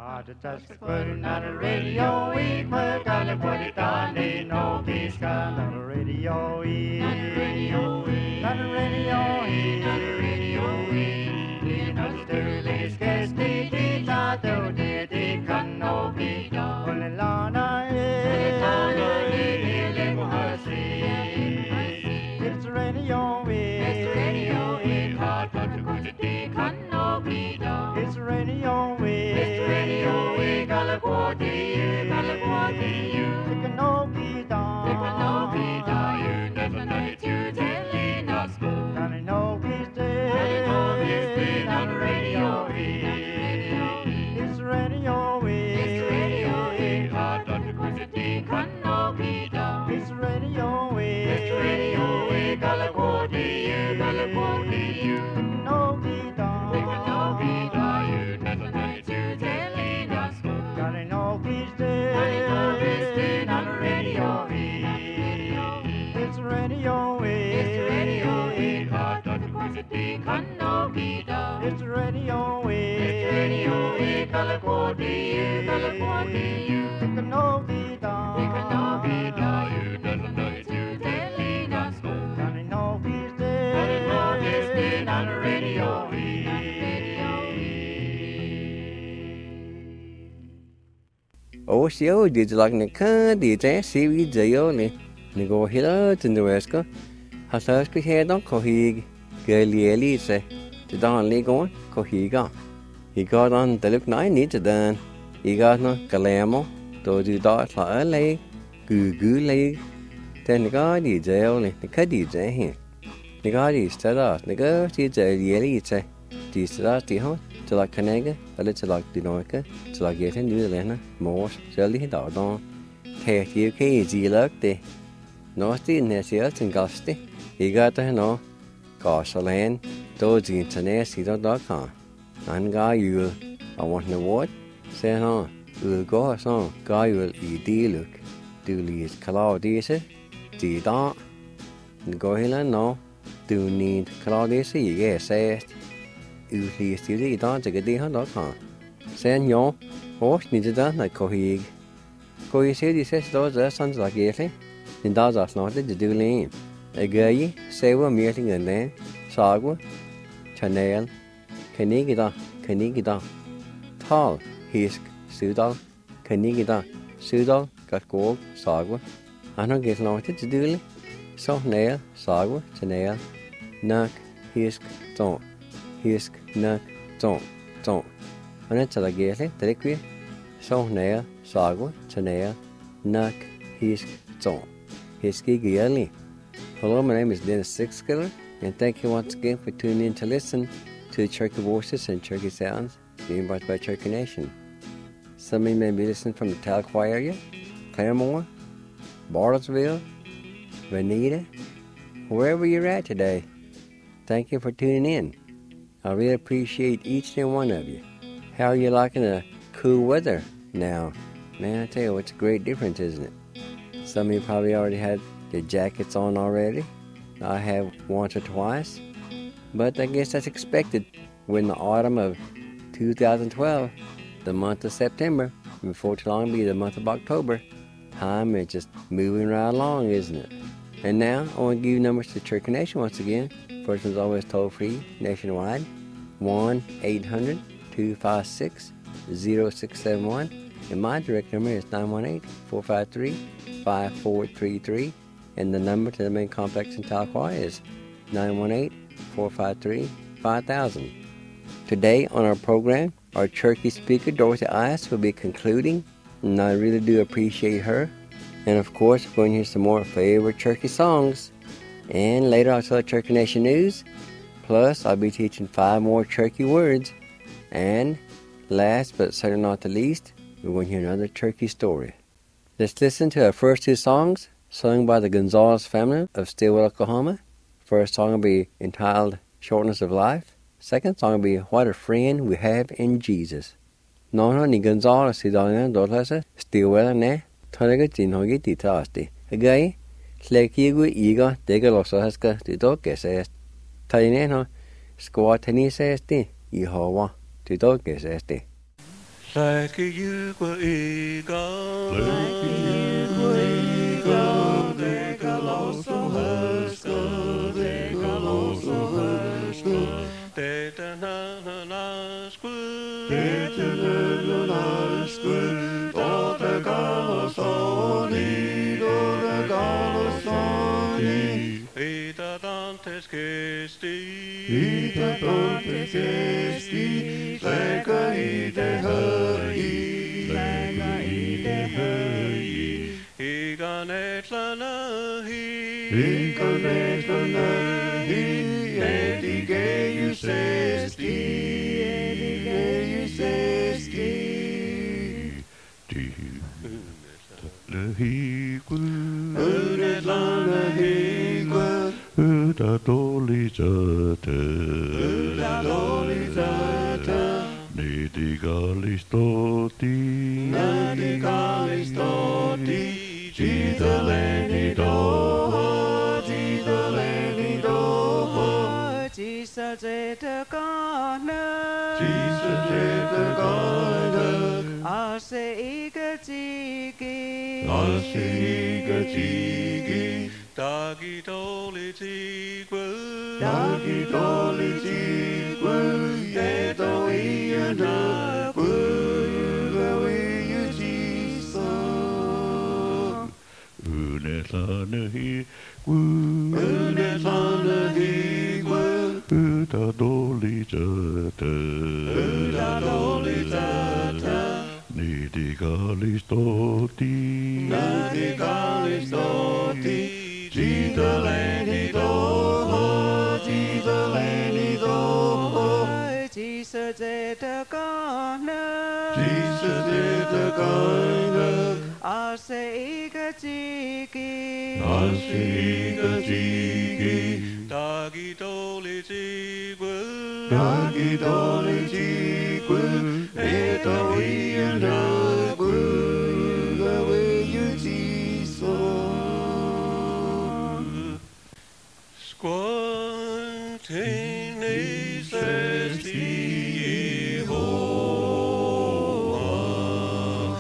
the task putting on the radio, we put on the body down, they know peace on the radio, on the radio, on the radio, on the radio, we know the earliest guess, they did not do, they can no be done. Only Lana is, it's the radio, it's the radio, it's hard to go to the can no be done. It's the radio, it's the radio, we got a body, you got a body, you. It can no be done, it can no be done. You never know it, you telling us go. And I know he's dead, and I know he's dead on the radio. It's the radio, it's the radio, it's hard to go to the can no be done. It's the radio, it's the radio, we got a body, you got a body, you. It can no be done, it can no be done. You never know it, you telling us go. And I know he's dead, and I know he's dead on the radio. It's the radio, it's the radio, it's hard to go to the can no be done. It's the radio, it's the radio, we got a body, you got a body, you. It can no be done, it can no be done. You never know it, you telling us go. And I know he's dead, and I know he's dead on the radio. Oh, so did you like the car? Did I see you the only? You go here to the Wesco. Has us to head on Cohig, Girly Elise, the Donley going, Cohiga. He got on the look 9 needs done. He got no Calamo, those you dot like lay, goo lay. Then the guy did the only, the caddy here. The guy is set off, the girl did the Elise. These are the hot. Til like Canega, a little like Dinoica, till I get into the Lena, Morse, Jelly, Dardon, Take you easy luck day. Nasty in his ears and gusty. He got to know, gosh, a land, those international.com. And guy, you I want the word, say no, you'll go a song, guy will eat look. Do leave Claudius, the dog, and go here no, do need Claudius, you get says. Usually still the dance at the Sen yo, horse needed that like Cohig. Cohig said he says those are sons like Yeti, and those are not the do lane. A gay, saver meeting and then, Sagwa, Chanel, Canigida, Tall, Hisk, Sudal, Canigida, Sudal, Gatgog, Sagwa. I don't get noted to do it. So nail, Sagwa, Chanel, Nuck, Hisk, don't. Hisk, Nuck, don't. And it's like Yeti, the liquid. So nail, Sagwa, Chanel, Nuck, Hisk, don't. Hisky Gielli. Hello, my name is Dennis Sixkiller, and thank you once again for tuning in to listen to Cherokee Voices and Cherokee Sounds being brought by Cherokee Nation. Some of you may be listening from the Tahlequah area, Claremore, Bartlesville, Veneta, wherever you're at today. Thank you for tuning in. I really appreciate each and one of you. How are you liking the cool weather now? Man, I tell you, it's a great difference, isn't it? Some of you probably already had their jackets on already. I have once or twice. But I guess that's expected. We're in the autumn of 2012, the month of September. Before too long, it'll be the month of October. Time is just moving right along, isn't it? And now, I want to give you numbers to Cherokee Nation once again. First one's always toll-free, nationwide. 1-800-256-0671. And my direct number is 918-453-5433. And the number to the main complex in Tahlequah is 918-453-5000. Today on our program, our Cherokee speaker, Dorothy Ice, will be concluding. And I really do appreciate her. And of course, we're going to hear some more favorite Cherokee songs. And later I'll tell Cherokee Nation news. Plus, I'll be teaching 5 more Cherokee words. And last but certainly not the least, we're going to hear another Cherokee story. Let's listen to our first 2 songs, sung by the Gonzalez family of Stillwell, Oklahoma. First song will be entitled Shortness of Life. Second song will be What a Friend We Have in Jesus. No, ni Gonzalez si Daniel Dorlasa, Stillwell ne, Tanaga Jinhogi Titasti. Again, Slekigu Iga, Degalosaska, the dog says. Taineno, Squatani says, Yehovah, the dog says. Läkijykvä iga, teka lausu härska, teitä nänäsku, tuota kalosoni, ita tantes kesti, läkä ite höji, iga netlä nähi, etikejysesti, Ylä tuli sätä, niiti kallistoti, siitä leni toho, Jesus zetä kahna, ase ikä tsiki, Dagi toli tikvö, eto iän Ylä tuli sätä, niiti kallistoti, siitä leni toho, Jesus zetä kahna, ase ikä tsiki, Dagi toli tikvö, eto iän Spontaneisesti Jehova,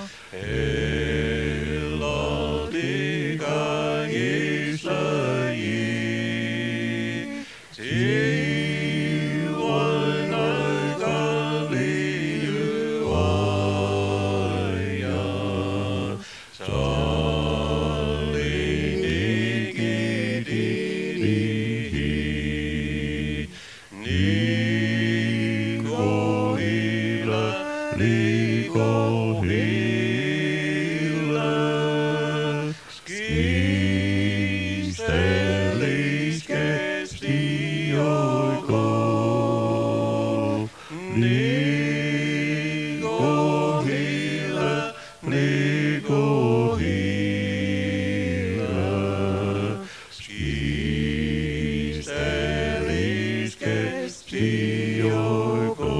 elauti kaikista silloin aika liuaja, sallin ikitihi, likohilla, skistelis kesti joiko, likohilla, skistelis kesti joiko.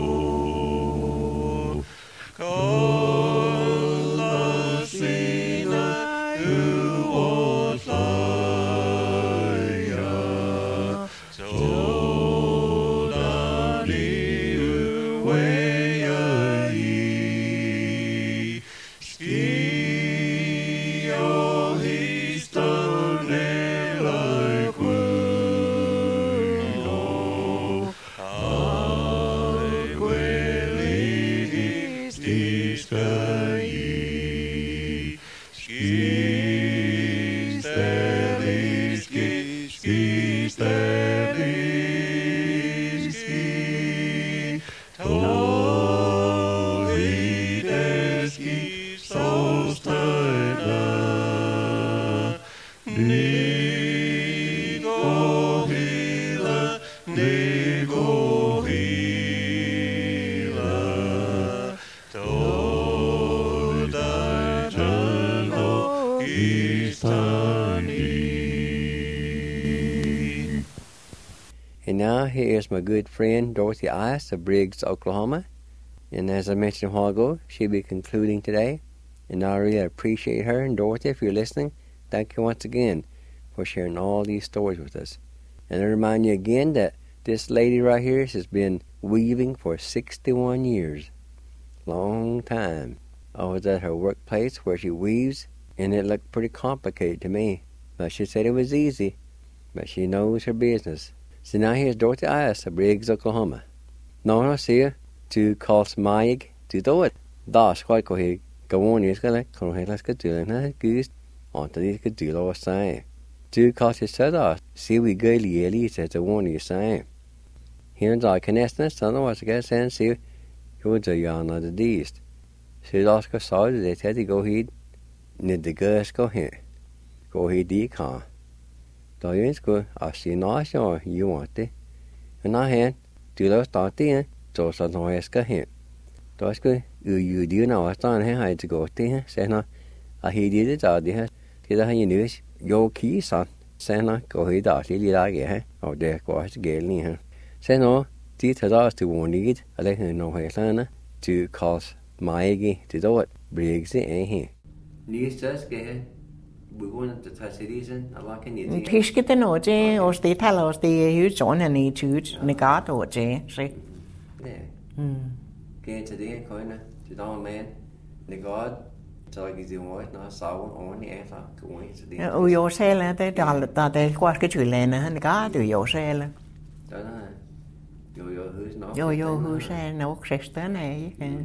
Kallasina yuoslaja, sodani yuejai, skiohistonelai kuino, Skäi, skisteliski, tolideski, sostaina, nikohila, And now here is my good friend Dorothy Ice of Briggs, Oklahoma. And as I mentioned a while ago, she'll be concluding today. And I really appreciate her. And Dorothy, if you're listening, thank you once again for sharing all these stories with us. And I remind you again that this lady right here has been weaving for 61 years. long time. I was at her workplace where she weaves, and it looked pretty complicated to me. But she said it was easy, but she knows her business. So now here's Dorothy Ias of Briggs, Oklahoma. Now I see her to calls Mayig to do it. Das quite go here. Go on, yes, go like, come here, let's go do it. Now, goose, on to these good deal or say. To calls his said us, see we go really says the one you say. Here and I can ask this, otherwise I guess and see who the yarn of the deist. So that's go saw they said to go here, need the girls go here. Go here, the car. Do you go? I see no sure you want it. And I hand, do those start in, so no ask here. That's good. You do know I started here, I had to go there. Say no, I did it out there. Did I you knew your key, son? Say no, go here, that's really like it, oh, there, go ahead to get in here. Say no, did us to warn it, I let her know her son to cause Maggie to do it. Briggs in here. Needs just get we wanted to touch it isn't a lot in it. Piskete nå det, og det taler også det er jo sådan en tyd, negat over det, så. Ja. Get to the corner, to down man, negat, så jeg giver mig når saven oven i efter going to the. Og jo selv det der går skal til lande, han negat jo selv. Der jo hus nok. Jo hus er nok seksten er ikke.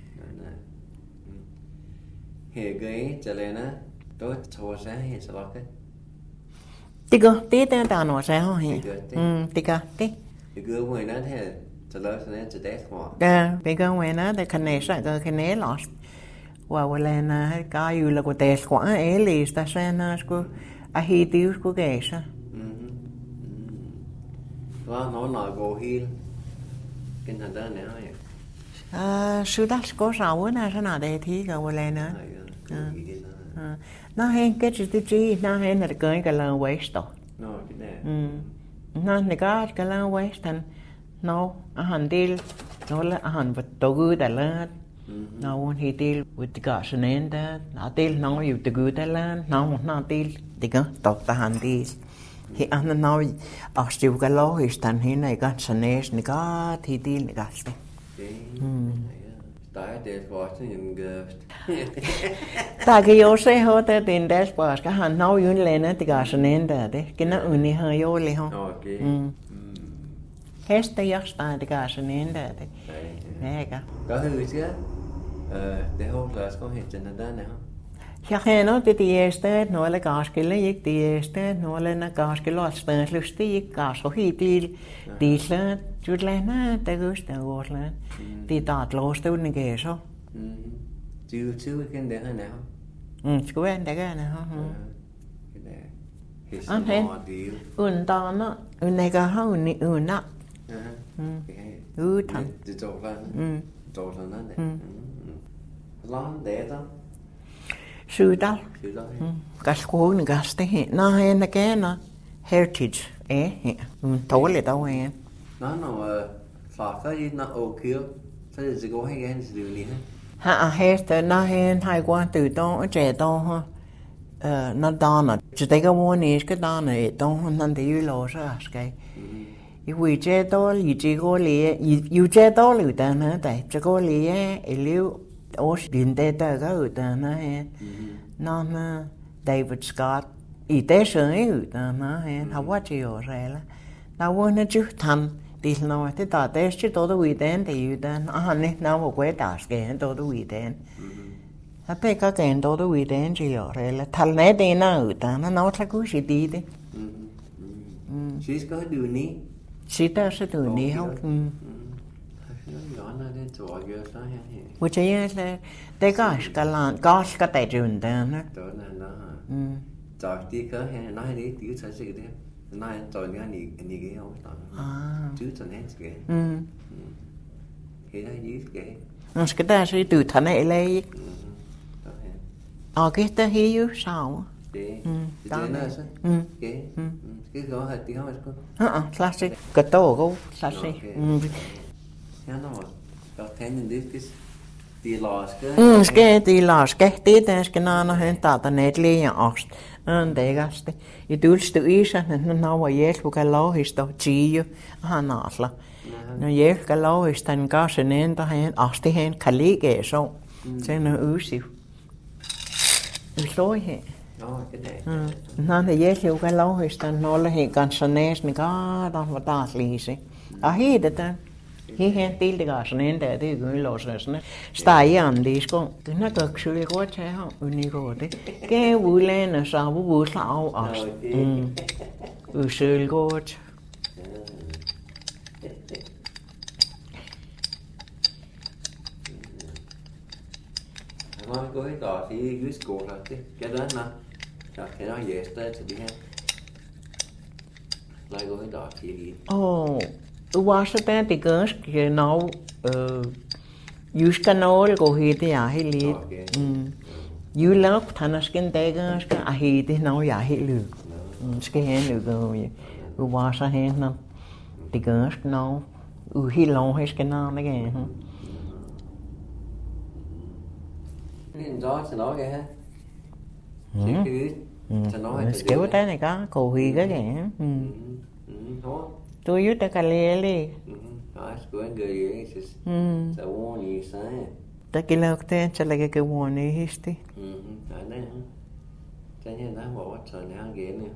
Her gøy til lande. Đó thôi sáng hiện sao cái Tí cơ tí ta nó sao hả? Tí cơ tí. Thì cứ người nói thế cho lớn cho nên cho đẹp mà. Dạ, tí cơ người nói thì cái này sao cái này lọt. Và lên cái yêu là của test quá ấy lì ta xem nó có hi tiêu của cái sao. Nó nói go hill cái thằng đó này. Sư đắc có sao nữa sao nào đây thì cái lên nữa. Nó hen cái chi nó hen là cái lần waste đó. Nó cái này. Nó này cái lần waste thành nó hành đi nó là hành vật tổ gư đại lên nó hi đi với cái sự nên đó nó đi nó yêu tổ gư đại lên nó đi thì cái tổ ta hành đi thì anh nó ở chiều cái lối thì thành hi này cái sự nên cái thì đi này cái Tại dashboard in ta cái yếu sẽ hỗ trợ tiền dashboard cái hàng nấu yun lên á thì cả sự nên đó đấy cái nó uni hơi yếu liền không? Hết tới giấc ta thì cả sự nên đó đấy. Đấy cả. Có thứ chứ? Để hôm là có hiện trên đó này không? Jag har nog inte gästat några kanske gick gästat några kanske låtsas lustigt kanske hit till så jutläna det gusta gården till dat låstun det så Chứ cái đấy hơn nào? Ska vi ändå göra det Anh thấy undan nó unega ha unna utan det står sådan der. Lång det då. Sydal. Kaskuun kaste. Nå henne kena heritage tåligt đâu hen. Nó phá cái nó ô kia. Thế thì có hay cái gì đi Ha hết nó hen hai quan từ đó trẻ đó ha. Nó đó nó chỉ thấy cái món này cái đó này đó nó thì yêu lo sao cái. Vì trẻ đó vì chỉ có lẽ yêu trẻ đó lưu ta nữa tại chỉ có lẽ lưu Ós din det där utan nó David Scott i det sjöng utan han var ju orela na vona ju tan till nå det där det är ju då utan det utan han är nå var quét dagen då utan att det kan kan då utan ju orela tal nej det na utan nó ta cứ chỉ đi đấy Chị có điều ní chỉ ta sẽ điều ní không Which is the gosh cái tài trường đó nó. Đó là nó. Rồi tí có hay nói đi tí sẽ gì đấy. Nói rồi cái này cái không đó. Chứ còn hết cái. Cái đó dưới cái. Nó cái ta sẽ từ thành này lấy. Cái ta hiểu sao? Đó là sao? Cái đó là tí không classic. Cái tổ classic. Ja, no, dat kennen dit is Ske tilaske, tietenkin nana hen taata neet liian ast. Anteekasti. Ja tulstu isä, että nauva jelkuka louhista tiiu, hanasla. No jelkuka louhista, niin kanssa nenta hen asti hen kaligee so. Sen on ysi. Ysoi hen. Nana jelkuka louhista, nollehin kanssa nees, niin kaadaan taas liisi. Hiidetään. Hihen tiltikas nenta ja tyykyn ilosesne. Sitä iän liisko. Kyllä köksyli kuotsehan ynikooti. Kevulen saavu vuusla au ast. Ysyl kuot. Nói với tòa thì dưới school là cái đó nè. Cái đó về tới thì đi hết. Nói với tòa thì đi. Uwasa tän tikas ke nau yuskanol ko hite ya hili. Yulak thanaskin tegas ka ahite nau ya hilu. Ske hen lu go. Uwasa hen na tikas nau uhilon heske na again. Nên gió sẽ nói cái ha. Sẽ nói cái Ske tän này ka ko hi cái kìa. Thôi. Tôi yếu ta kaleli. Skoen gøy, så ordentligt sagde. Ta kilauteen chalake ke woni histi. Nej. Den her der var så nær igen.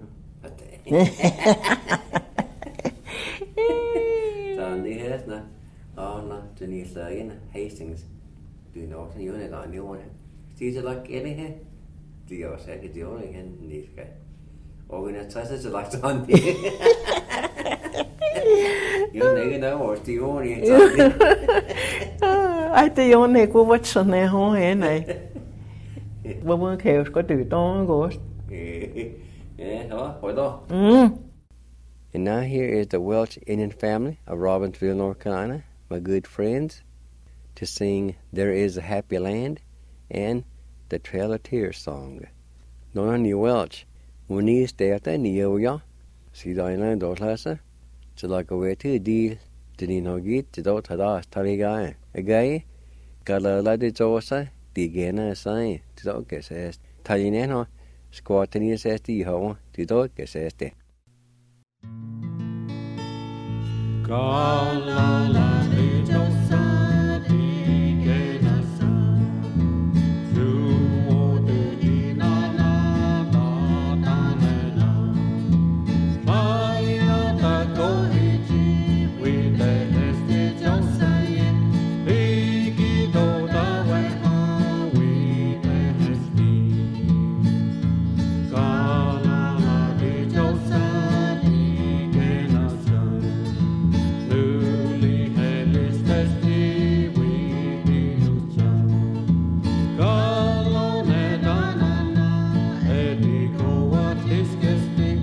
Så det her sådan. Nå, den er så igen Hastings. Det er nok sådan jo der går nu. Det er så nok igen her. Det er også ikke det ordentligt igen, det skal. Og vi er træt så lagt sådan det. Jo ikke der var det ordentligt. Ai te jo ne ku watsa ne ho he nei. Wo mo kêu có từ to go. Yeah, hỏi đó. And now here is the Welch Indian family of Robbinsville, North Carolina, my good friends, to sing There Is a Happy Land and the Trail of Tears song. Nói ni Welch, muốn ni stæta ni jo. Si da ina do klasa. Så la gå ved til deal, til ni nok git, til dog tada starigae. Again, gala la de josa, de gena sai, til dog gesest. Talineno, squatini sest I ho, til dog gesest. Gala la de josa, de gena sai. Su de dina na na na na. Fire ta go with the hested Josiah, Biggie do the way on with the hested. Gala la de Josiah, Biggie na son. Newly hellish testy with the Lucha. Gala ne da na na, Eddie go what is gesting.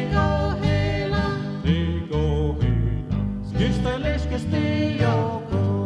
Skisteleske sti og gå.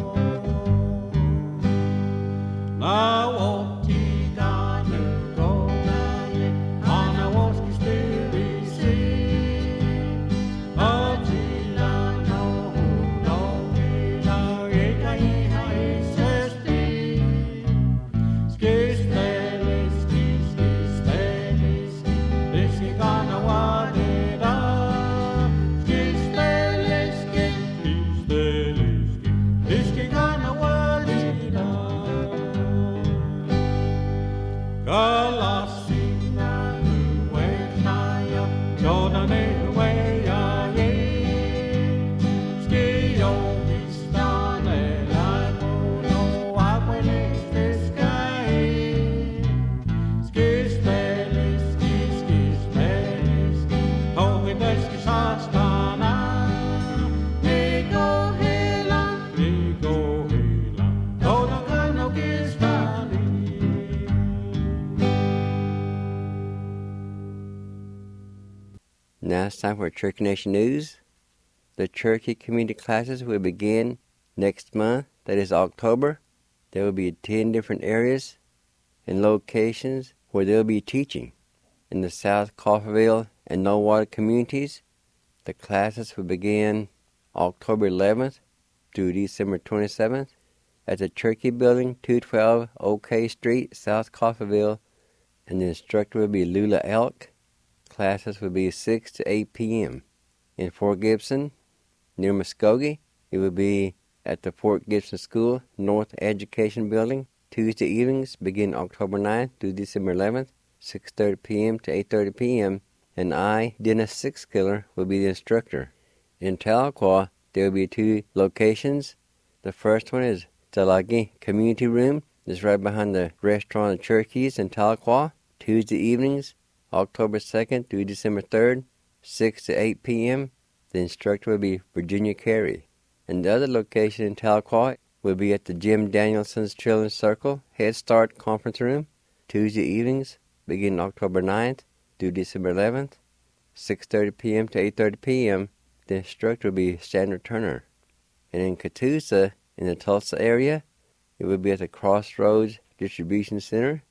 Now it's time for Cherokee Nation News. The Cherokee Community Classes will begin next month, that is October. There will be 10 different areas and locations where they'll be teaching. In the South Coffeyville and No Water communities, the classes will begin October 11th through December 27th at the Cherokee Building, 212 OK Street, South Coffeyville, and the instructor will be Lula Elk. Classes will be 6 to 8 p.m. In Fort Gibson, near Muskogee, it will be at the Fort Gibson School North Education Building. Tuesday evenings begin October 9th through December 11th, 6:30 p.m. to 8:30 p.m. And I, Dennis Sixkiller, will be the instructor. In Tahlequah, there will be 2 locations. The first one is Tsalagi Community Room. It's right behind the Restaurant of Cherokees in Tahlequah. Tuesday evenings, October 2nd through December 3rd, 6 to 8 p.m. The instructor will be Virginia Carey. And the other location in Tahlequah will be at the Jim Danielson's Children's Circle Head Start Conference Room. Tuesday evenings, beginning October 9th through December 11th, 6:30 p.m. to 8:30 p.m. The instructor will be Sandra Turner. And in Catoosa, in the Tulsa area, it will be at the Crossroads Distribution Center,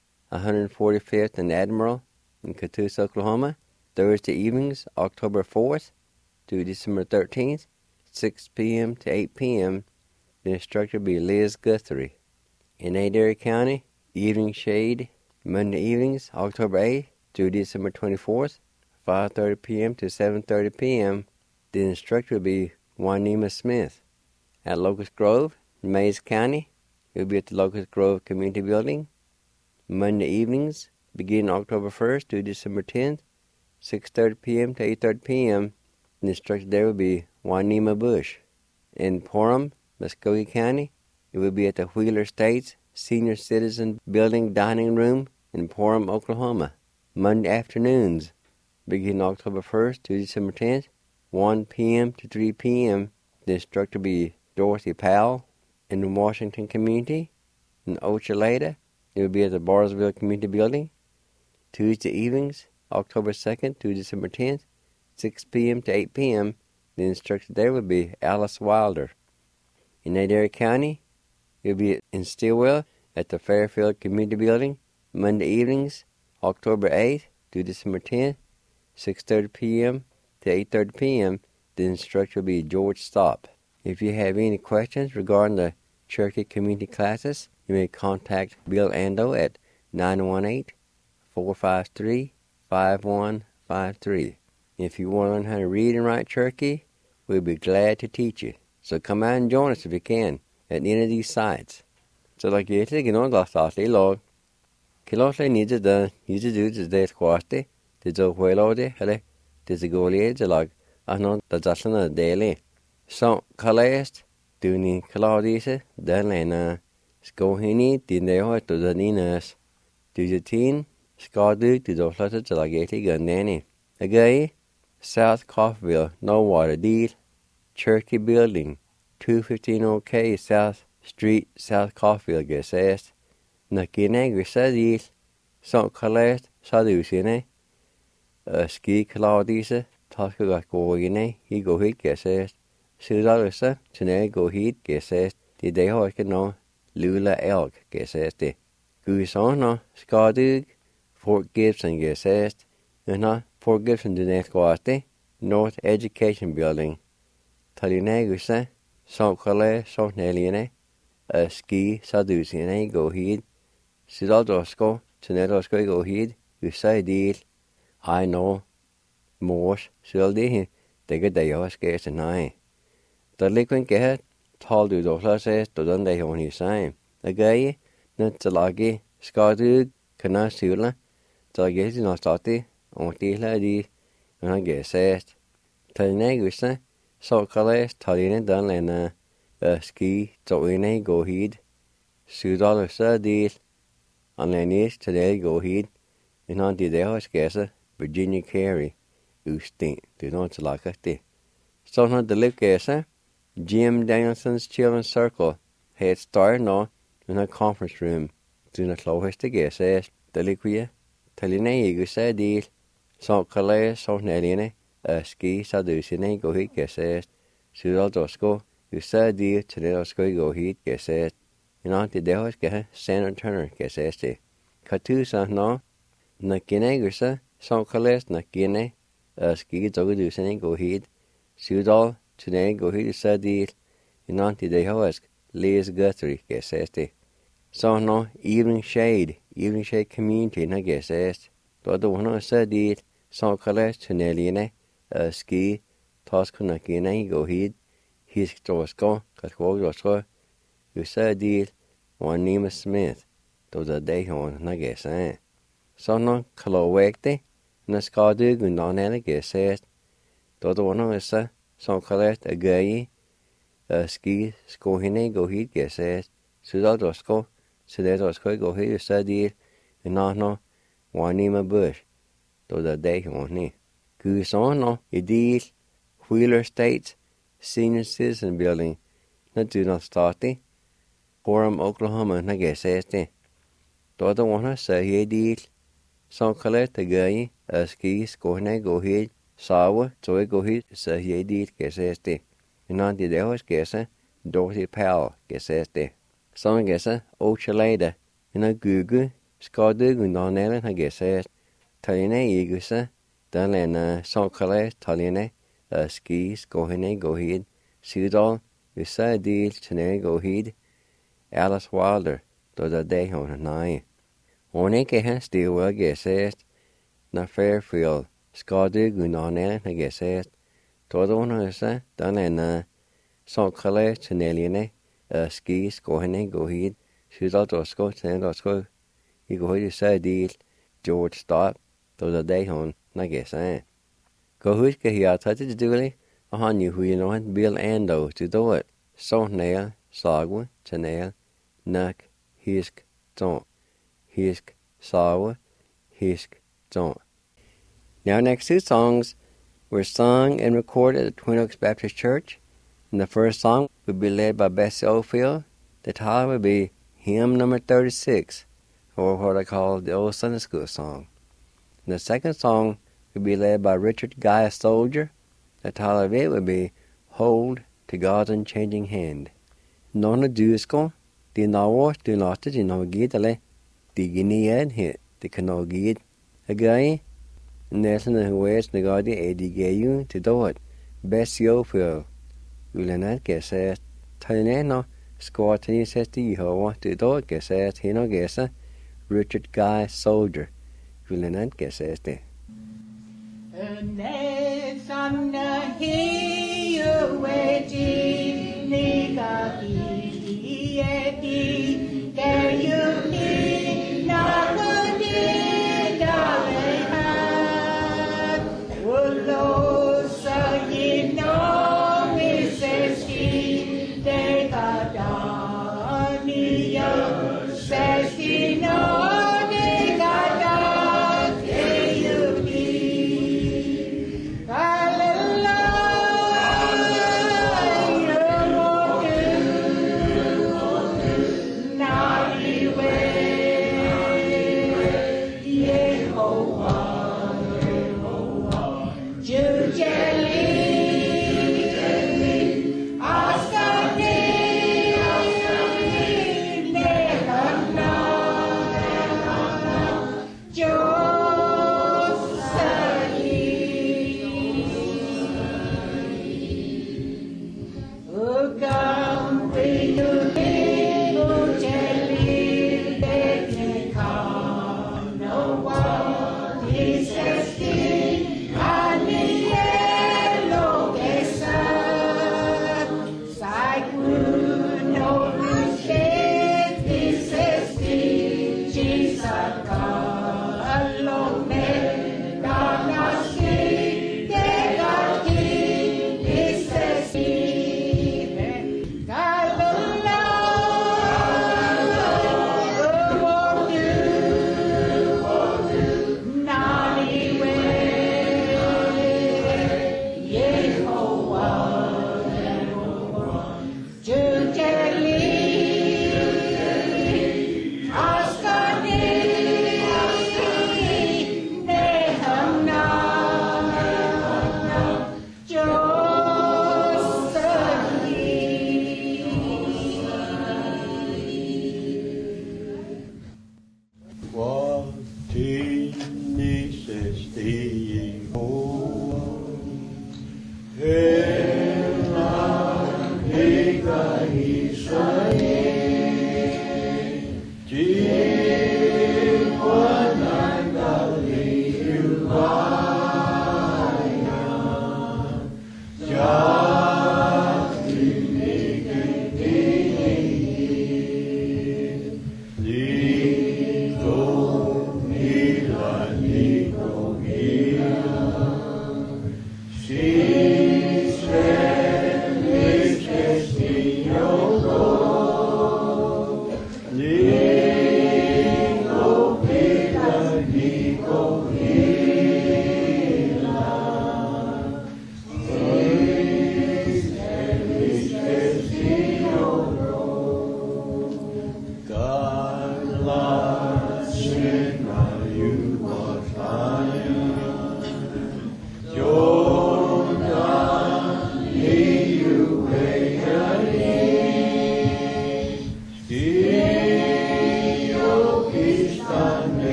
145th and Admiral in Catoosa, Oklahoma. Thursday evenings, October 4th through December 13th, 6 p.m. to 8 p.m. The instructor will be Liz Guthrie. In Adair County, Evening Shade, Monday evenings, October 8th through December 24th, 5:30 p.m. to 7:30 p.m. The instructor will be Juanema Smith. At Locust Grove, Mays County, it will be at the Locust Grove Community Building. Monday evenings, beginning October 1st to December 10th, 6:30 p.m. to 8:30 p.m. The instructor there will be Juanema Bush. In Porham, Muskogee County, it will be at the Wheeler States Senior Citizen Building Dining Room in Porham, Oklahoma. Monday afternoons, beginning October 1st to December 10th, 1 p.m. to 3 p.m. The instructor will be Dorothy Powell. In the Washington community, in Ochaleta, it will be at the Barsville Community Building. Tuesday evenings, October 2nd to December 10th, 6 p.m. to 8 p.m. The instructor there will be Alice Wilder. In Adair County, it will be in Stillwell at the Fairfield Community Building. Monday evenings, October 8th to December 10th, 6:30 p.m. to 8:30 p.m. The instructor will be George Stopp. If you have any questions regarding the Cherokee Community Classes, you may contact Bill Ando at 918-453-5153. If you want to learn how to read and write Cherokee, we'll be glad to teach you. So come out and join us if you can at any of these sites. So like you say, you know, that's log. Kilosle needs it done. You do the day squasty. The joke well over there. There's a goalie, the log. I know that's a daily. So, Kalast, doing Claudius, Delena, Skohini, Dineo to the Ninas. Do the teen, Scadu to the flutter to Lagati Gandani. Again, South Coffeyville, No Water Deal, Cherokee Building, 215 OK South Street, South Coffeyville, gets asked. Nakine, Grissadil, So Kalast, Sadusine, Ski Claudius, Tosca Goyine, he go hit, gets asked. Sudaløsa, Tene gå hit, gæsast. Det der har ikke nå. Lula Elk, gæsast det. Gusåner, Skadyg, Fort Gibson, gæsast. Nå, Fort Gibson, det der skåste. North Education Building. Talinægusa, Sovkale, Sovnæliene. Ski, Sadusine, gå hit. Sudaløsko, Tene gå hit. Gusa deal. I know. Mors, Sudalde, det gør det jo skæst nej. Der ligger en gæt, tal du dog says, du den der hun i sig. A guy, net til lage, skal du kunne sula, til gæt i nostati, og til de Una gesest. Taline gusa, so kales taline dan lena, ski toine go heed. Sudal sa deal, an lenis today go heed. In on the dehos gesa, Virginia Carey, ustin, do not like it. So not the lip gesa, Jim Danielson's Children's Circle, head start no, in a conference room. Do not close the gesa, the liquia, taline gusa deal, so kales so neline. Ski sadusine go hit gesest, Sudal Dosco, Usa dear Tenedosco go hit gesest, and on the dehos gehe, Senator Turner geseste. Katusa no, Nakine gusa, so kales Nakine, Ski Dogadusine go hit, Sudal, Tune go hit Usa dear, and on the dehos, Liz Guthrie geseste. So no, evening shade community na gesest, Dodo one Usa dear, so kales Tuneline. Ski, Toscana Guinea go heed, his Tosco, Catwog Dosco, Usa deal, one name Smith, though the day on Nagas, eh? So no Kalowekte, Nascadu Gundan Gesest, though the one of us, so collect a gay, Ski, Scohine go heed Gesest, Sudal Dosco, Sudetosco go heed Usa deal, and no, one name Bush, though the day on me. Gusono, Edil, Wheeler State, Senior Citizen Building, na do not start Forum, Oklahoma, na geseste. Dodo wana sa Edil, so collect the guy, ski, scohne go head, sawa, so go head, sa Edil geseste. And on the dehos gesa, Dorothy Powell geseste. So gesa, Ochalada, in a gugu, Scadu Gundanela, na gesest, Taline Igusa, Dan so kales taline, ski, scohine go heed, Sudal, Usa deal, Tune go heed, Alice Wilder, do the day on a nine. One kehe still well gesest, na Fairfield, Scadu Gunanel, na gesest, todo one usa, Dan so kales Tuneline, ski, scohine go heed, Sudal dosco, Tune dosco, you go heed Usa deal, George Stott, do the day on. Na guess, Go who's get here, touch it duly, a honey who you know it, Bill Ando to do it. So nail, sagwa, nail, nuck, hisk, don't. Hisk, sawa, hisk, don't. Now, next two songs were sung and recorded at Twin Oaks Baptist Church. And the first song would be led by Bessie Oldfield. The title would be Hymn Number 36, or what I call the old Sunday School song. And the second song would be led by Richard Guy Soldier. The title of it would be Hold to God's Unchanging Hand. Nona dusko, di nawas du nasta di no gidale, di giniad hit, di cano gid. A guy, Nelson and West Nagadi Eddie Gayu to do it. Bessie Oldfield. Ulanat gesest, Talineno, Squatini says to Yehovah to do it gesest, Hino gesa, Richard Guy Soldier. Ulanat geseste. Nes on the hill where Nika Edi, there you need not the dear darling heart. Willow, so you know, Mrs. He, there got on the young, says he knows.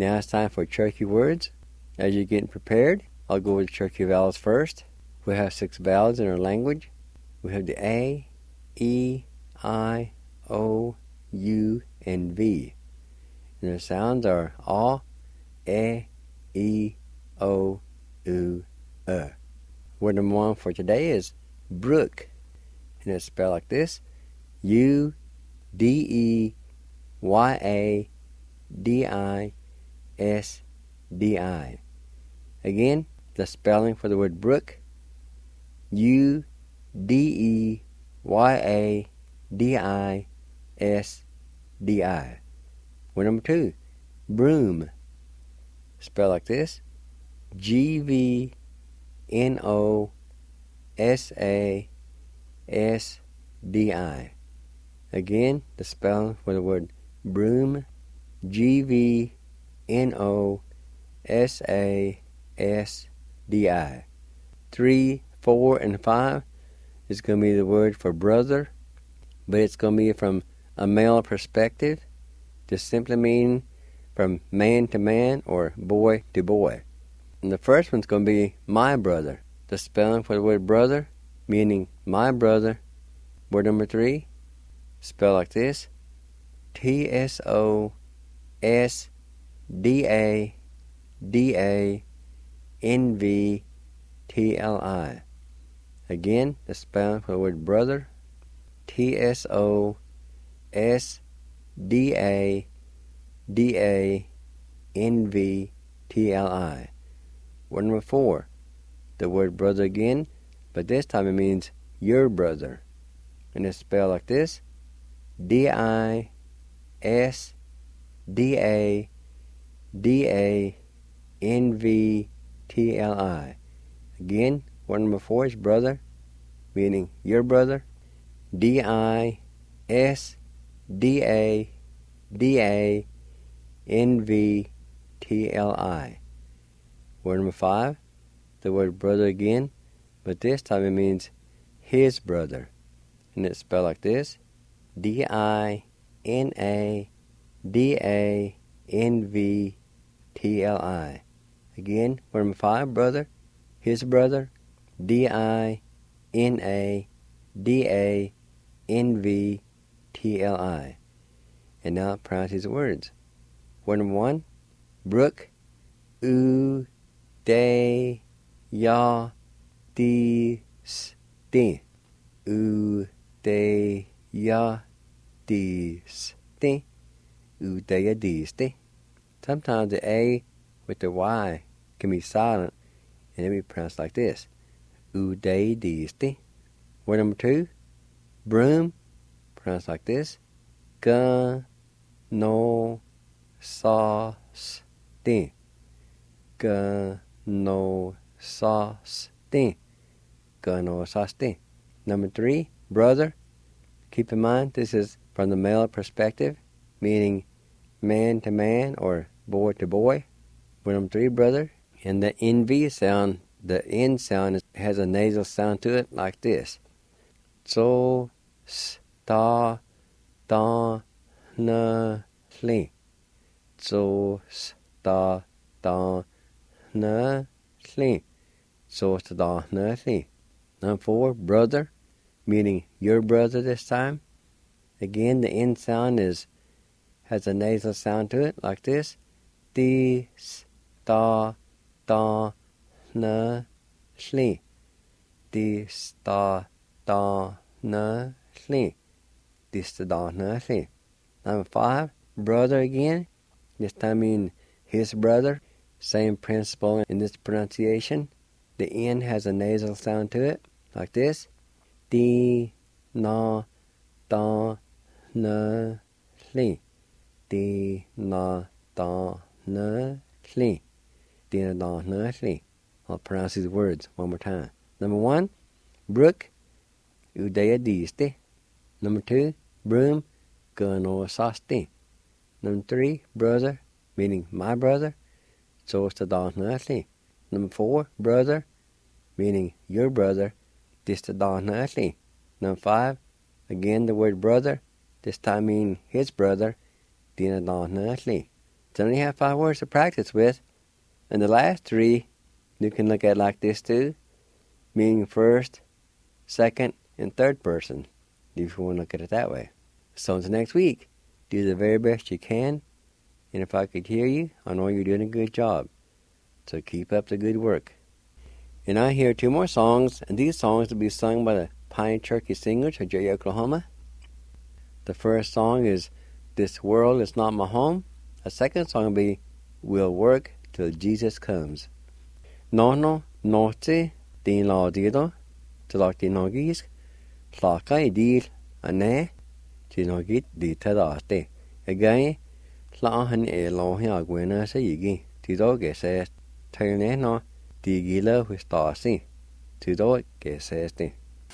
Now it's time for Cherokee words. As you're getting prepared, I'll go with Cherokee vowels first. We have 6 vowels in our language. We have the A, E, I, O, U, and V. And their sounds are A, E, O, U, Word number 1 for today is brook. And it's spelled like this: U-D-E-Y-A-D-I-S-D-I. Again, the spelling for the word brook: U-D-E-Y-A-D-I-S-D-I. Word number 2, broom. Spelled like this: G-V-N-O-S-A-S-D-I. Again, the spelling for the word broom: G-V-N-O-S-A-S-D-I. 3, 4, and 5 is going to be the word for brother, but it's going to be from a male perspective, just simply meaning from man to man or boy to boy. And the first one's going to be my brother. The spelling for the word brother, meaning my brother. Word number 3, spelled like this: T-S-O-S-D-A-D-A-N-V-T-L-I. Again, the spelling for the word brother: T-S-O-S-D-A-D-A-N-V-T-L-I. Word number 4, the word brother again, but this time it means your brother. And it's spelled like this: D-I-S-D-A-D-A-N-V-T-L-I. Again, word number 4 is brother, meaning your brother: D-I-S-D-A-D-A-N-V-T-L-I. Word number 5, the word brother again, but this time it means his brother. And it's spelled like this: D-I-N-A-D-A-N-V-T-L-I. Again, word number 5, brother, his brother: D-I-N-A-D-A-N-V-T-L-I. And now pronounce these words. Word number 1, brook: U-D-Y-D-S-T. U-D-Y-D-S-T. U-D-Y-D-S-T. Sometimes the A with the Y can be silent, and it will be pronounced like this: U-D-Y-D-S-T. Word number 2, broom, pronounced like this: G-No-Sauce-T. G-No-Sauce-T. G-No-Sauce-T. Number 3, brother. Keep in mind, this is from the male perspective, meaning man to man or boy to boy. Word number 3, brother. And the NV sound, the N sound has a nasal sound to it like this: So, sta, da, na, li. So, sta, da, na, li. So, sta, da, na, li. Number 4, brother, meaning your brother this time. Again, the N sound has a nasal sound to it like this: Di, sta, da, na, li. Di, sta, da, na, li. Di, sta, da, na, li. Number 5, brother again. This time mean his brother. Same principle in this pronunciation. The N has a nasal sound to it like this: Di, na, da, na, li. Di, na, da, na, li. Di, na, da, na, li. I'll pronounce these words one more time. Number 1, brook: U-D-Y-D-S-T. Number 2, broom: G-No-Sauce-T. Number 3, brother, meaning my brother: So-sta-da-na-li. Number 4, brother, meaning your brother: Dis-ta-da-na-li. Number 5, again the word brother, this time meaning his brother: Di-na-da-na-li. So only have 5 words to practice with. And the last 3, you can look at like this too, meaning first, second, and third person, if you want to look at it that way. So until next week, do the very best you can. And if I could hear you, I know you're doing a good job. So keep up the good work. And I hear 2 more songs, and these songs will be sung by the Pine Turkey Singers of Joliet, Oklahoma. The first song is This World Is Not My Home. The second song will be We'll Work Till Jesus Comes. Nono, noche, din la dido, tilak din nogis, tlaka I dil, ane, tinogit di tadate. Again, tlahan e lohi agwena sa yigi, tido gese, terne no, digila wistasi, tido gesesti.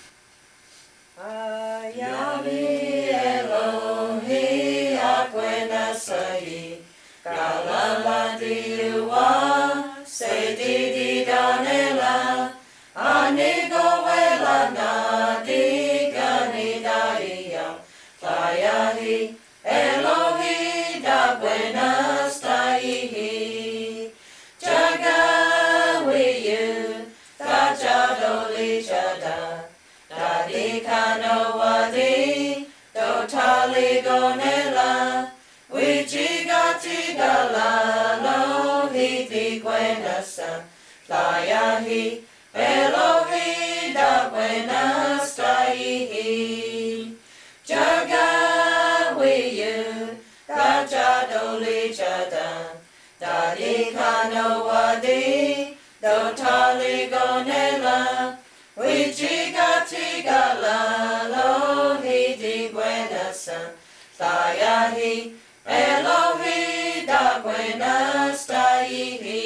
Yahweh Elohi akwena sahi kalala diwa se di danela anigo wela na di ganidaia Tayahi Elohi da buenas taihi Jaga wiyu tajadoli jada Dadi kanawadi, totali gonela, wichigati galalo, hiti guenasa, layahi, Elohi da buenas taihi. Jaga wiyu, tajadoli jada, dadi kanawadi, totali gonela, Wichigati galalo hidi buenasa Tayahi Elohi da buenas taihi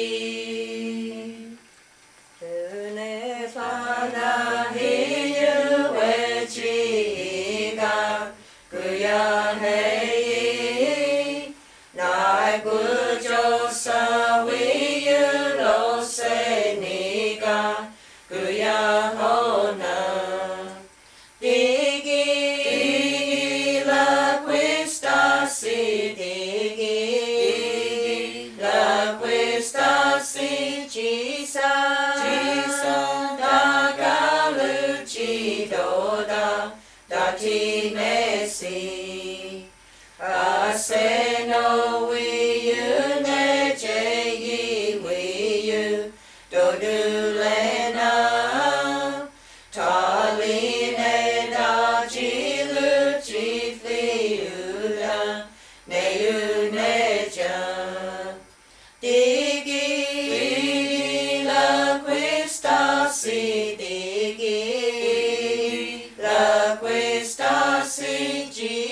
Tune fana hiyu echiga Kuya hei Nai gujo sa wiyu lo se niga Kuya hona Digi la questa si Digi la questa si Jisa da galuci doda Da ti messi Aseno wiyu neje yi wiyu Dodulena Taline da jilu jifliuda Neyu neja Digi la questa si Digi la questa si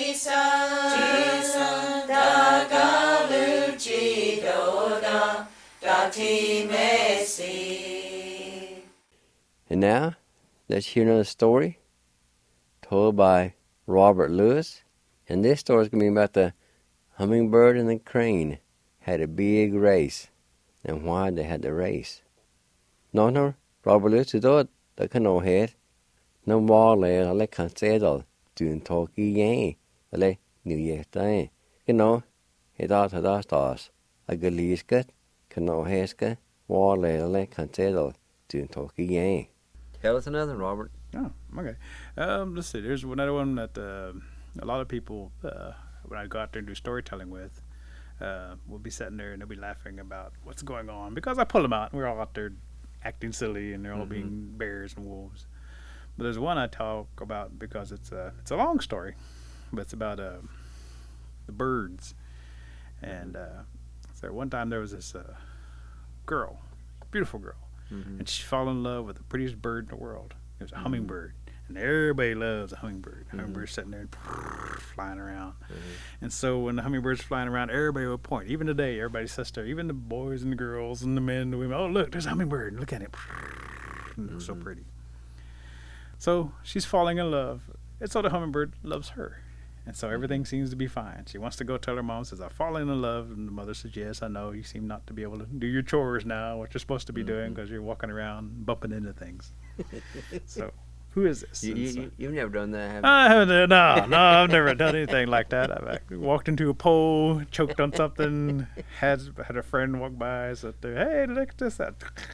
Jisa da galuci doda Dati Messi. And now, let's hear another story told by Robert Lewis. And this story is going to be about the hummingbird and the crane had a big race, and why they had the race. No, Robert Lewis is all the canoe head. No more le canceled doing talky yang, le New Year's Day. You know, he thought stars a galisket, canoe heska, war le canceled doing talky yang. Tell us another, Robert. Oh, okay. Let's see. There's another one that a lot of people, when I go out there and do storytelling with, will be sitting there and they'll be laughing about what's going on because I pull them out and we're all out there acting silly and they're all being bears and wolves. But there's one I talk about because it's a long story, but it's about the birds. And so one time there was this girl, beautiful girl, and she fell in love with the prettiest bird in the world. It was a hummingbird. And everybody loves a hummingbird. Hummingbird's sitting there and flying around. And so when the hummingbird's flying around, everybody will point. Even today, everybody sits there, even the boys and the girls and the men and the women. Oh, look, there's a hummingbird. Look at it. And it looks so pretty. So she's falling in love. And so the hummingbird loves her. And so everything seems to be fine. She wants to go tell her mom, says, I've fallen in love. And the mother says, yes, I know. You seem not to be able to do your chores now, what you're supposed to be doing because you're walking around bumping into things. So who is this? You've never done that, have you? I haven't. No, I've never done anything like that. I've actually walked into a pole, choked on something, had a friend walk by, said, "Hey, look at this."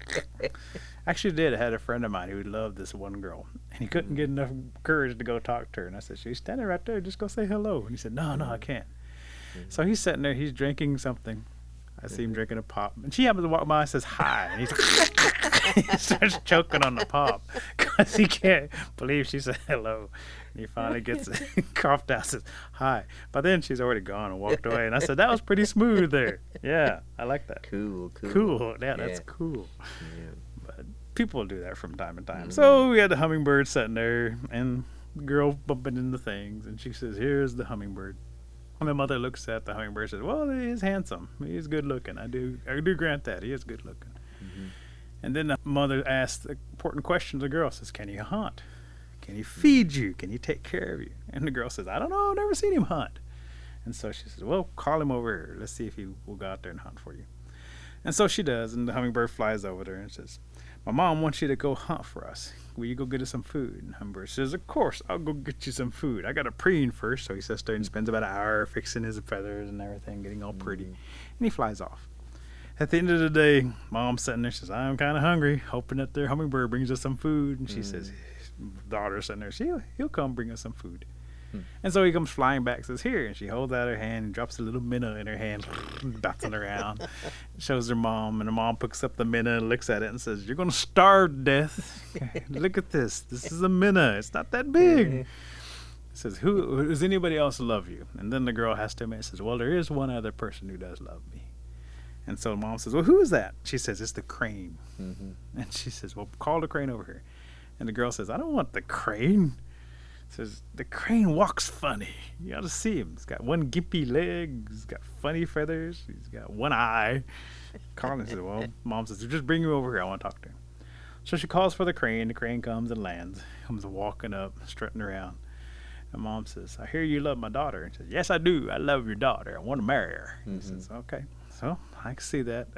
Actually, did. I had a friend of mine who loved this one girl, and he couldn't get enough courage to go talk to her. And I said, "She's standing right there. Just go say hello." And he said, "No, I can't." So he's sitting there. He's drinking something. I see him drinking a pop, and she happens to walk by and says hi, and he starts choking on the pop because he can't believe she said hello. And he finally gets coughed out, says hi, but then she's already gone and walked away. And I said, that was pretty smooth there. Yeah, I like that. Cool. Yeah, that's cool. Yeah. But people do that from time to time. So we had the hummingbird sitting there, and the girl bumping into things, and she says, "Here's the hummingbird." And my mother looks at the hummingbird and says, "Well, he is handsome. He is good looking. I do grant that. He is good looking." And then the mother asks the important question to the girl, says, "Can he hunt? Can he feed you? Can he take care of you?" And the girl says, "I don't know. I've never seen him hunt." And so she says, "Well, call him over here. Let's see if he will go out there and hunt for you." And so she does, and the hummingbird flies over there and says, "My mom wants you to go hunt for us. Will you go get us some food?" And hummingbird says, "Of course, I'll go get you some food. I got to preen first." So he sits there and spends about an hour fixing his feathers and everything, getting all pretty. And he flies off. At the end of the day, Mom's sitting there, says, "I'm kind of hungry," hoping that their hummingbird brings us some food. And she says, daughter's sitting there, he'll come bring us some food. And so he comes flying back, says, "Here." And she holds out her hand and drops a little minnow in her hand, bouncing around. Shows her mom, and her mom picks up the minnow and looks at it and says, "You're going to starve to death. Look at this. This is a minnow. It's not that big." Says, "Who does anybody else love you?" And then the girl has to admit, says, "Well, there is one other person who does love me." And so mom says, "Well, who is that?" She says, "It's the crane." And she says, "Well, call the crane over here." And the girl says, "I don't want the crane." Says, "The crane walks funny. You ought to see him. He's got one gimpy leg. He's got funny feathers. He's got one eye." Colin says, "Well," mom says, "just bring him over here. I want to talk to him." So she calls for the crane. The crane comes and lands. Comes walking up, strutting around. And mom says, "I hear you love my daughter." And she says, "Yes, I do. I love your daughter. I want to marry her." He says, "Okay. So I can see that.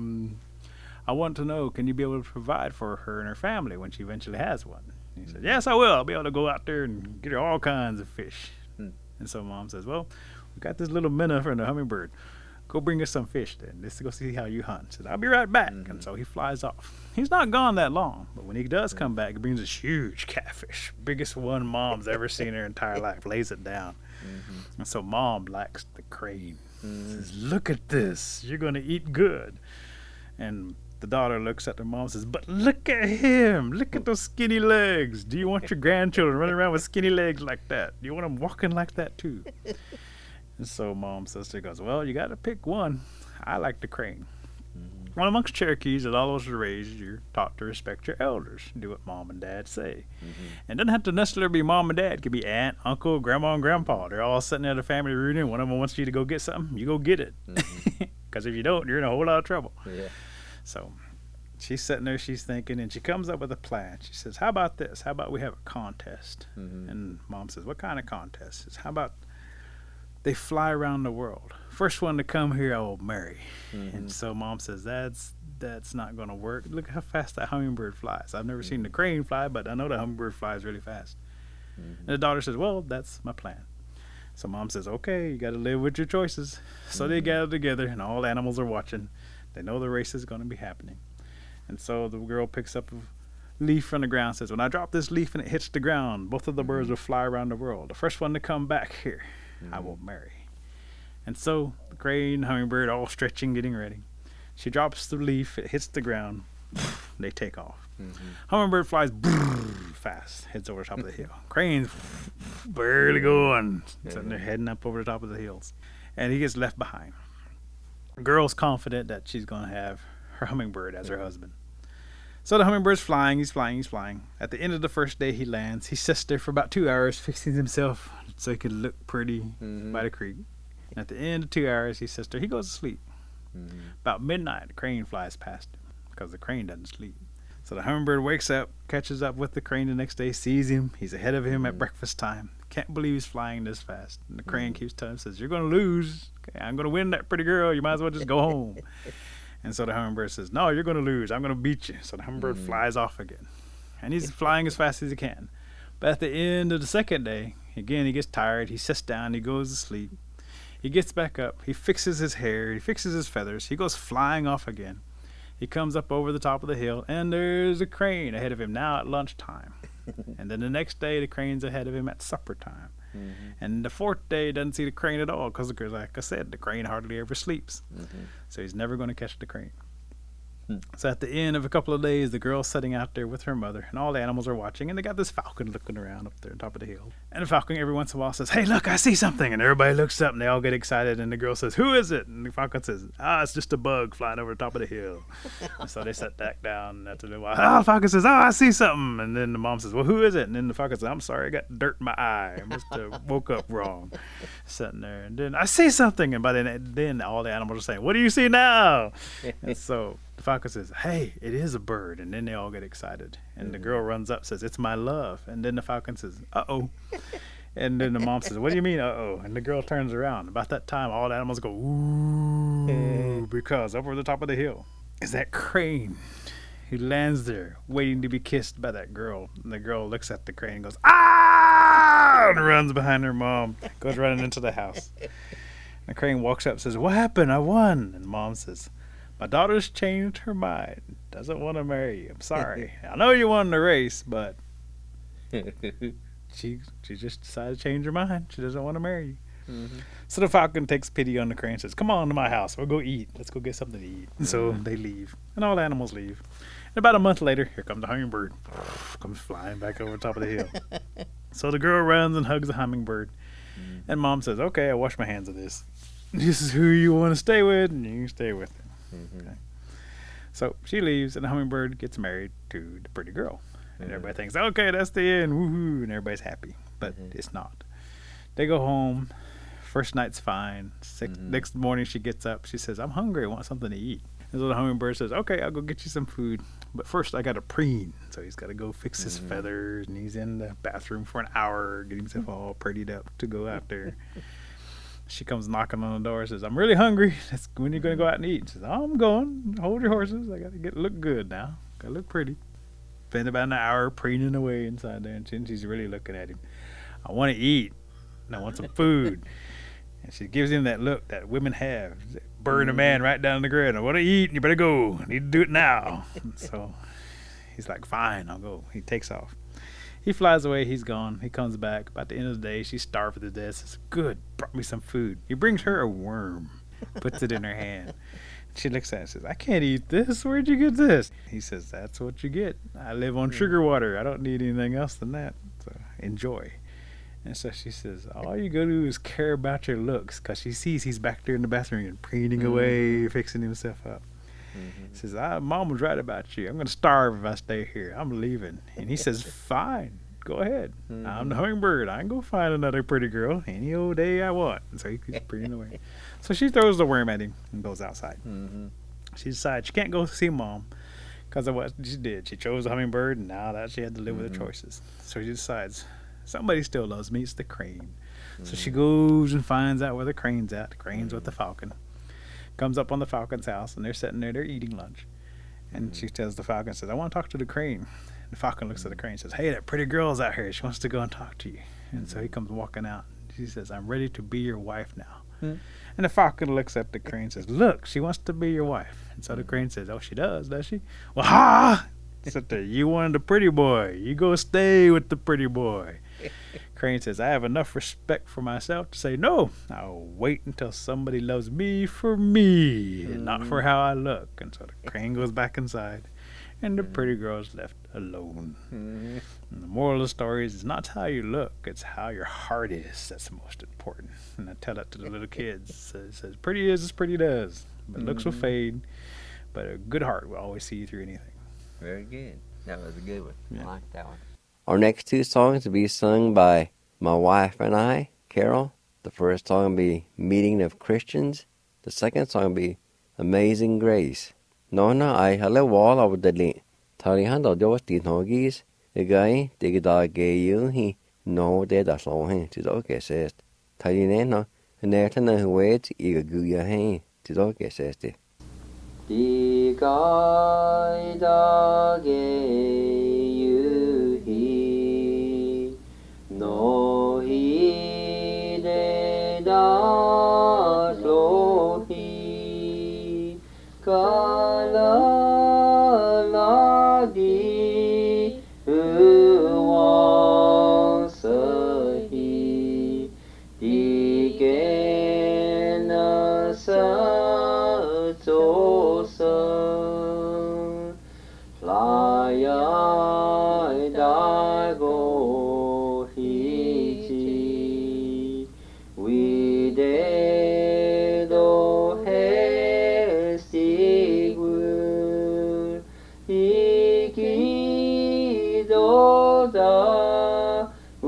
I want to know, can you be able to provide for her and her family when she eventually has one?" He said, "Yes, I will. I'll be able to go out there and get her all kinds of fish." And so mom says, "Well, we got this little minnow from the hummingbird. Go bring us some fish then. Let's go see how you hunt." He says, "I'll be right back." And so he flies off. He's not gone that long, but when he does come back, he brings this huge catfish, biggest one mom's ever seen in her entire life, lays it down. And so mom likes the crane. Says, "Look at this. You're going to eat good." And the daughter looks at the mom and says, "But look at him. Look at those skinny legs. Do you want your grandchildren running around with skinny legs like that? Do you want them walking like that too?" And so mom's sister goes, "Well, you got to pick one. I like the crane." Well, amongst Cherokees, as all those are raised, you're taught to respect your elders. Do what mom and dad say. And it doesn't have to necessarily be mom and dad. It could be aunt, uncle, grandma, and grandpa. They're all sitting at a family reunion. One of them wants you to go get something. You go get it. Because if you don't, you're in a whole lot of trouble. So she's sitting there, she's thinking, and she comes up with a plan. She says, "How about this? How about we have a contest?" And mom says, "What kind of contest?" She says, "How about they fly around the world? First one to come here, I will marry." And so mom says, that's not going to work. Look how fast that hummingbird flies. I've never seen the crane fly, but I know the hummingbird flies really fast. And the daughter says, "Well, that's my plan." So mom says, "Okay, you got to live with your choices." So they gather together, and all animals are watching. They know the race is going to be happening. And so the girl picks up a leaf from the ground, says, "When I drop this leaf and it hits the ground, both of the birds will fly around the world. The first one to come back here, I will marry." And so the crane, hummingbird, all stretching, getting ready. She drops the leaf, it hits the ground, they take off. Hummingbird flies fast, heads over the top of the hill. Crane's barely going, sitting there heading up over the top of the hills. And he gets left behind. The girl's confident that she's going to have her hummingbird as her husband. So the hummingbird's flying, he's flying. At the end of the first day he lands. He sits there for about 2 hours, fixing himself so he could look pretty by the creek. And at the end of 2 hours, he sits there, he goes to sleep. About midnight, the crane flies past him because the crane doesn't sleep. So the hummingbird wakes up, catches up with the crane the next day, sees him. He's ahead of him at breakfast time. Can't believe he's flying this fast. And the crane keeps telling him, says, "You're going to lose. Okay, I'm going to win that pretty girl. You might as well just go home." And so the hummingbird says, "No, you're going to lose. I'm going to beat you." So the hummingbird flies off again. And he's flying as fast as he can. But at the end of the second day, again, he gets tired. He sits down. He goes to sleep. He gets back up. He fixes his hair. He fixes his feathers. He goes flying off again. He comes up over the top of the hill, and there's a crane ahead of him now at lunchtime. And then the next day, the crane's ahead of him at supper time. And the fourth day, he doesn't see the crane at all because, like I said, the crane hardly ever sleeps. So he's never going to catch the crane. So at the end of a couple of days, the girl's sitting out there with her mother, and all the animals are watching, and they got this falcon looking around up there on top of the hill. And the falcon every once in a while says, "Hey, look, I see something." And everybody looks up, and they all get excited, and the girl says, "Who is it?" And the falcon says, "It's just a bug flying over the top of the hill." And so they sat back down, and after a while, the falcon says, "I see something." And then the mom says, "Well, who is it?" And then the falcon says, "I'm sorry, I got dirt in my eye. I must have woke up wrong." Sitting there, and then, "I see something." And by then all the animals are saying, "What do you see now?" And so the falcon says, "Hey, it is a bird." And then they all get excited. And the girl runs up, says, "It's my love." And then the falcon says, "Uh-oh." And then the mom says, "What do you mean, uh-oh?" And the girl turns around. About that time, all the animals go, "Ooh," because up over the top of the hill is that crane who lands there waiting to be kissed by that girl. And the girl looks at the crane and goes, "Ah!" and runs behind her mom, goes running into the house. And the crane walks up and says, "What happened? I won." And mom says, "My daughter's changed her mind. Doesn't want to marry you. I'm sorry. I know you won the race, but she just decided to change her mind. She doesn't want to marry you." So the falcon takes pity on the crane and says, "Come on to my house. We'll go eat. Let's go get something to eat." And so they leave. And all the animals leave. And about a month later, here comes the hummingbird. Comes flying back over the top of the hill. So the girl runs and hugs the hummingbird. And mom says, "Okay, I wash my hands of this. This is who you want to stay with, and you can stay with it." Okay. So she leaves, and the hummingbird gets married to the pretty girl. And everybody thinks, "Okay, that's the end, woohoo," and everybody's happy. But it's not. They go home. First night's fine. Next morning she gets up. She says, "I'm hungry. I want something to eat." And so the hummingbird says, "Okay, I'll go get you some food. But first I got to preen." So he's got to go fix his feathers, and he's in the bathroom for an hour, getting himself all prettied up to go out there. She comes knocking on the door and says, "I'm really hungry. When are you going to go out and eat?" She says, "Oh, I'm going. Hold your horses. I got to look good now. Got to look pretty." Spend about an hour preening away inside there, and she's really looking at him. "I want to eat, and I want some food." And she gives him that look that women have. Burn a man right down the grid. "I want to eat, and you better go. I need to do it now." And so he's like, "Fine, I'll go." He takes off. He flies away. He's gone. He comes back. About the end of the day, she's starved to death. Says, "Good, brought me some food." He brings her a worm, puts it in her hand. She looks at it and says, "I can't eat this. Where'd you get this?" He says, "That's what you get. I live on sugar water. I don't need anything else than that. So enjoy." And so she says, "All you gotta do is care about your looks," because she sees he's back there in the bathroom and preening away, fixing himself up. He says, "Mom was right about you. I'm going to starve if I stay here. I'm leaving." And he says, "Fine, go ahead. I'm the hummingbird. I can go find another pretty girl any old day I want." And so he keeps preening away. So she throws the worm at him and goes outside. She decides she can't go see Mom because of what she did. She chose the hummingbird, and now that she had to live with her choices. So she decides, somebody still loves me. It's the crane. So she goes and finds out where the crane's at. The crane's with the falcon. Comes up on the falcon's house, and they're sitting there. They're eating lunch. And she tells the falcon, says, "I want to talk to the crane." The falcon looks at the crane and says, "Hey, that pretty girl's out here. She wants to go and talk to you." And so he comes walking out. She says, "I'm ready to be your wife now." And the falcon looks at the crane and says, "Look, she wants to be your wife." And so the crane says, "Oh, she does she?" "Well, ha!" Said there, "You wanted the pretty boy. You go stay with the pretty boy." Crane says, "I have enough respect for myself to say no. I'll wait until somebody loves me for me and not for how I look." And so the crane goes back inside, and the pretty girl's left alone. And the moral of the story is, it's not how you look, it's how your heart is that's most important. And I tell that to the little kids. It says, pretty is as pretty does, but looks will fade, but a good heart will always see you through anything. Very good. That was a good one. Yeah. I like that one. Our next two songs will be sung by my wife and I, Carol. The first song will be Meeting of Christians. The second song will be Amazing Grace. Nona I hale wall of the link. Talihan of those tinogis. The guy, the dog gay you, he no dead as long to the okay says. Talinena, and Nertana who waits, eager guya hay to the okay says. The guy dog gay you, he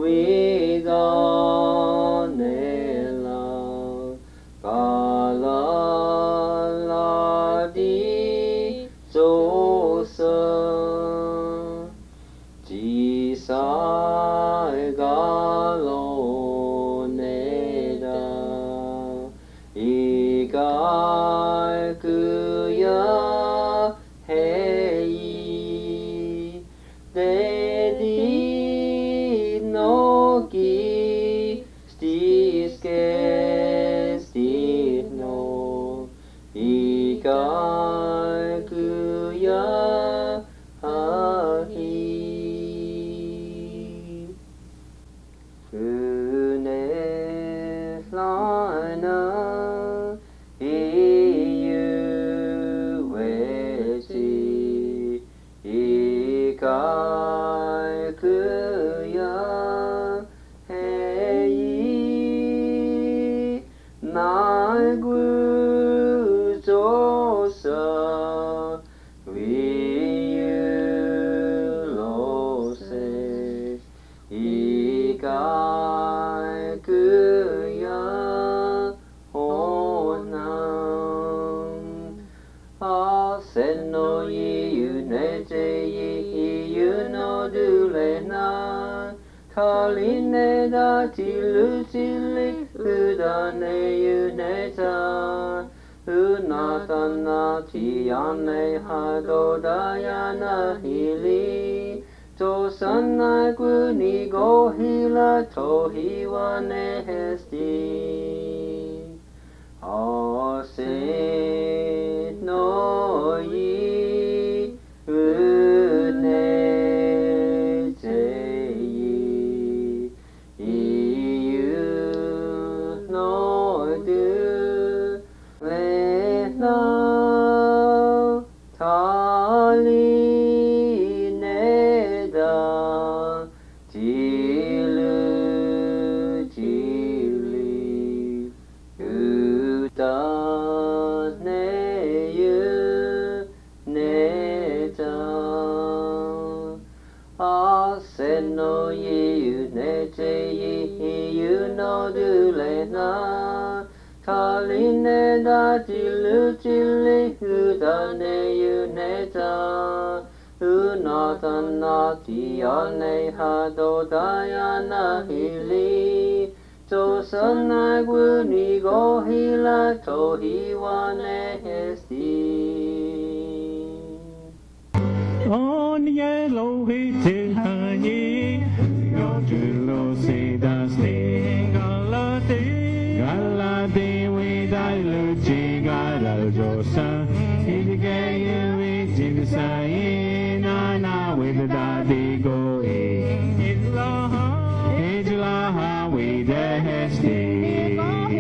위가네라 갈라라디 조서 지사갈로네라 이갈 그야 헤이 데디 노기 스티스케 스티노 이갈 그야 하히 은혜 라나 이유외지 이갈 그야 헤이 날 구조서 위유로세 이갈 그야 호남 아세노 이유네제이 이유노둘레나 칼리네다 딜루질리 으다네 유네자 으나타나 티안네 하도다야나 힐리 조산나 구니고 힐라 토히와네 헤스티 아세노이 은혜제이 이유노드 레나 달리네다 딜리 으다네유 네자 아세노이 유네제이 유노들레나 칼리네다 딜리 으다네유 네자 으나타나 티안네 하도다야나 힐리 조선나 구니고 힐라 토히와네 헤스티 Onye lohite hani Yojulo seda ste Galati widai luci gadal josa Idike wicin sayi Nana widadi go Ijlaha widehesti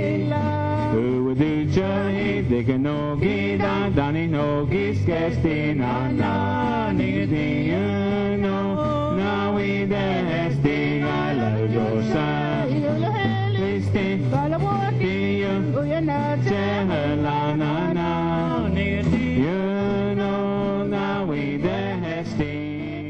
Uwaducha idike no gida Dani no giskesti Nana nigdi no Na widehesti Gala josa Listi Diyo Chehla nana Nigdi no Na widehesti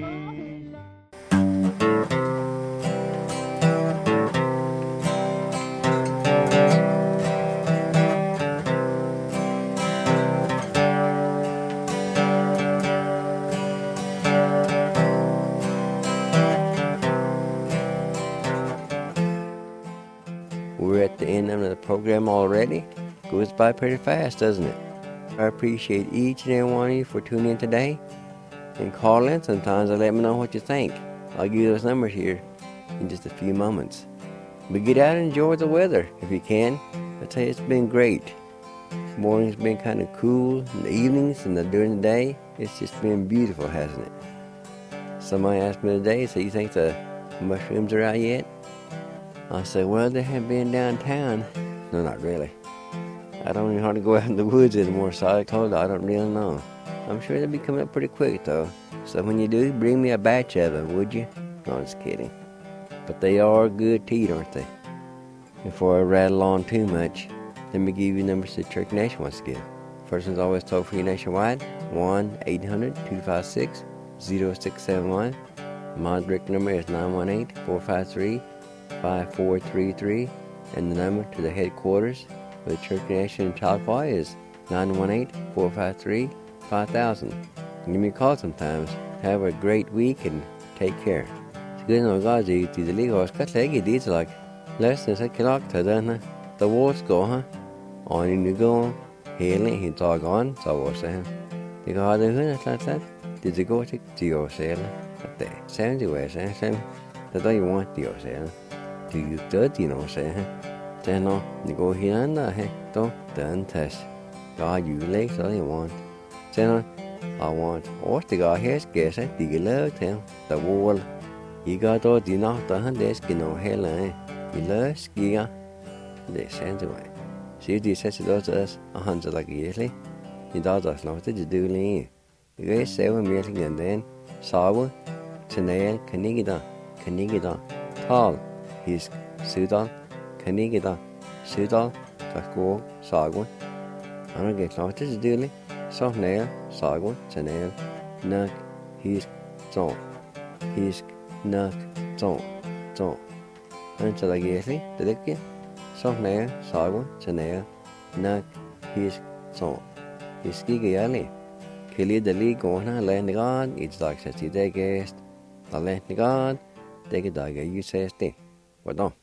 We're at the end of the program already. Goes by pretty fast, doesn't it? I appreciate each and every one of you for tuning in today. And call in sometimes and let me know what you think. I'll give you those numbers here in just a few moments. But get out and enjoy the weather if you can. I tell you, it's been great. Morning's been kind of cool, and the evenings and during the day, it's just been beautiful, hasn't it? Somebody asked me today, so you think the mushrooms are out yet? I said, well, they have been downtown. No, not really. I don't even hardly go out in the woods anymore, so I told her I don't really know. I'm sure they'll be coming up pretty quick, though. So when you do, bring me a batch of them, would you? No, I'm just kidding. But they are good to eat, aren't they? Before I rattle on too much, let me give you numbers the Church Nation wants to give. First one's always toll-free nationwide, 1-800-256-0671. My direct number is 918-453-5433, and the number to the headquarters for the Church Nation in Tahlequah is 918-453-5000. Give me a call sometimes. Have a great week and take care. Good no gazi to the league was cut leggy deeds like less than a clock to then the walls go, huh? On in the go, hailing he talk on, so was saying. The god of who like that? Did you go to your sailor? At the sounds you were saying, that you want your sailor. Do you dirty no say, huh? Then no, you go here and there, don't done test. God, you late all you want. Then I want all the guy here's guess it, the love him, the wall. You got all the knocked on this skin or hell, eh? You love skier. They send away. See, these says it us 100 like yearly. You does us not to do lean. The guy 7 million and then Sawa, Tanail, Kanigida, Tall, his Sudal, Kanigida, Sudal, Kakor, Sagwa. I don't get not to do it. Soft nail, Sagwa, Tanail, Nuck, his Zon, his Nuck, Zon. Until I get it, the lick it. Soft nail, Sagwa, Tanail, Nuck, his Zon. His Gigi Killy the league on her land god, it's like 60 day guest. The land god, take a dagger, you say, stay. What on?